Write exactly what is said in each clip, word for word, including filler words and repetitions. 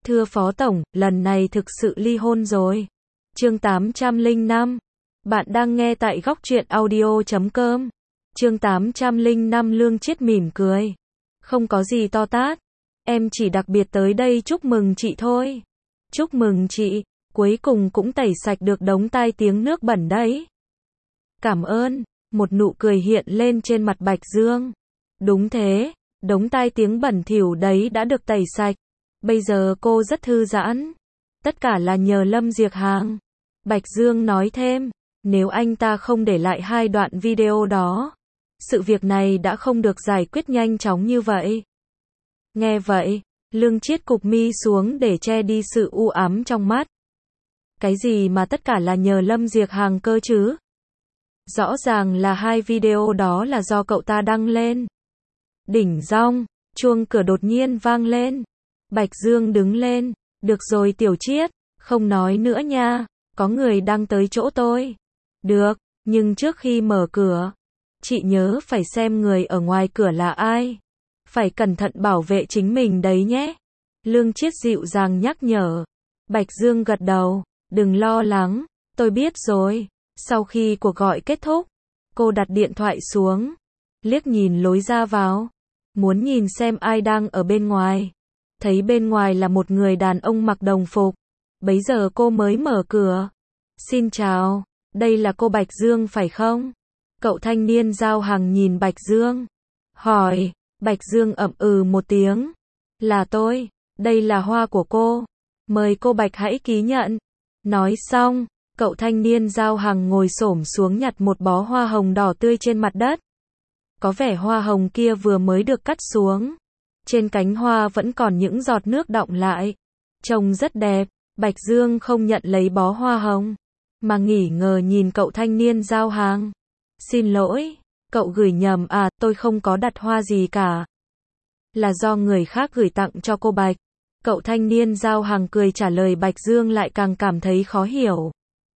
Thưa Phó Tổng, lần này thực sự ly hôn rồi. Chương tám trăm lẻ năm. Bạn đang nghe tại góc truyện audio chấm com. Chương tám trăm lẻ năm. Lương Chiết mỉm cười. Không có gì to tát. Em chỉ đặc biệt tới đây chúc mừng chị thôi. Chúc mừng chị, cuối cùng cũng tẩy sạch được đống tai tiếng nước bẩn đấy. Cảm ơn. Một nụ cười hiện lên trên mặt Bạch Dương. Đúng thế, đống tai tiếng bẩn thỉu đấy đã được tẩy sạch. Bây giờ cô rất thư giãn. Tất cả là nhờ Lâm Diệc Hàng. Bạch Dương nói thêm, nếu anh ta không để lại hai đoạn video đó, sự việc này đã không được giải quyết nhanh chóng như vậy. Nghe vậy, Lương Chiết cụp mi xuống để che đi sự u ám trong mắt. Cái gì mà tất cả là nhờ Lâm Diệc Hàng cơ chứ? Rõ ràng là hai video đó là do cậu ta đăng lên. Đỉnh dong, chuông cửa đột nhiên vang lên. Bạch Dương đứng lên, được rồi Tiểu Chiết, không nói nữa nha, có người đang tới chỗ tôi. Được, nhưng trước khi mở cửa, chị nhớ phải xem người ở ngoài cửa là ai. Phải cẩn thận bảo vệ chính mình đấy nhé. Lương Chiết dịu dàng nhắc nhở. Bạch Dương gật đầu, đừng lo lắng, tôi biết rồi. Sau khi cuộc gọi kết thúc, cô đặt điện thoại xuống, liếc nhìn lối ra vào, muốn nhìn xem ai đang ở bên ngoài. Thấy bên ngoài là một người đàn ông mặc đồng phục. Bấy giờ cô mới mở cửa. Xin chào, đây là cô Bạch Dương phải không? Cậu thanh niên giao hàng nhìn Bạch Dương, hỏi. Bạch Dương ậm ừ một tiếng. Là tôi, đây là hoa của cô. Mời cô Bạch hãy ký nhận. Nói xong, cậu thanh niên giao hàng ngồi xổm xuống nhặt một bó hoa hồng đỏ tươi trên mặt đất. Có vẻ hoa hồng kia vừa mới được cắt xuống. Trên cánh hoa vẫn còn những giọt nước đọng lại. Trông rất đẹp. Bạch Dương không nhận lấy bó hoa hồng, mà nghỉ ngờ nhìn cậu thanh niên giao hàng. Xin lỗi, cậu gửi nhầm à, tôi không có đặt hoa gì cả. Là do người khác gửi tặng cho cô Bạch. Cậu thanh niên giao hàng cười trả lời. Bạch Dương lại càng cảm thấy khó hiểu.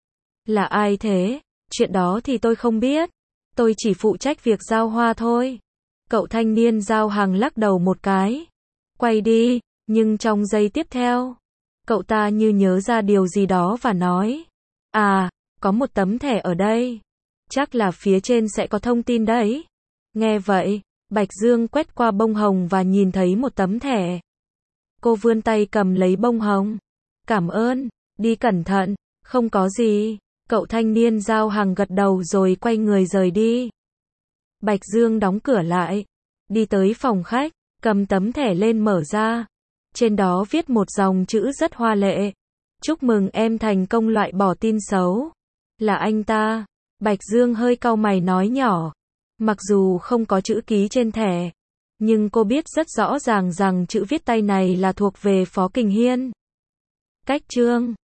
Là ai thế? Chuyện đó thì tôi không biết. Tôi chỉ phụ trách việc giao hoa thôi. Cậu thanh niên giao hàng lắc đầu một cái. Quay đi, nhưng trong giây tiếp theo, cậu ta như nhớ ra điều gì đó và nói. À, có một tấm thẻ ở đây. Chắc là phía trên sẽ có thông tin đấy. Nghe vậy, Bạch Dương quét qua bông hồng và nhìn thấy một tấm thẻ. Cô vươn tay cầm lấy bông hồng. Cảm ơn, đi cẩn thận, không có gì. Cậu thanh niên giao hàng gật đầu rồi quay người rời đi. Bạch Dương đóng cửa lại, đi tới phòng khách, cầm tấm thẻ lên mở ra. Trên đó viết một dòng chữ rất hoa lệ. Chúc mừng em thành công loại bỏ tin xấu. Là anh ta. Bạch Dương hơi cau mày nói nhỏ. Mặc dù không có chữ ký trên thẻ, nhưng cô biết rất rõ ràng rằng chữ viết tay này là thuộc về Phó Kình Hiên. Cách chương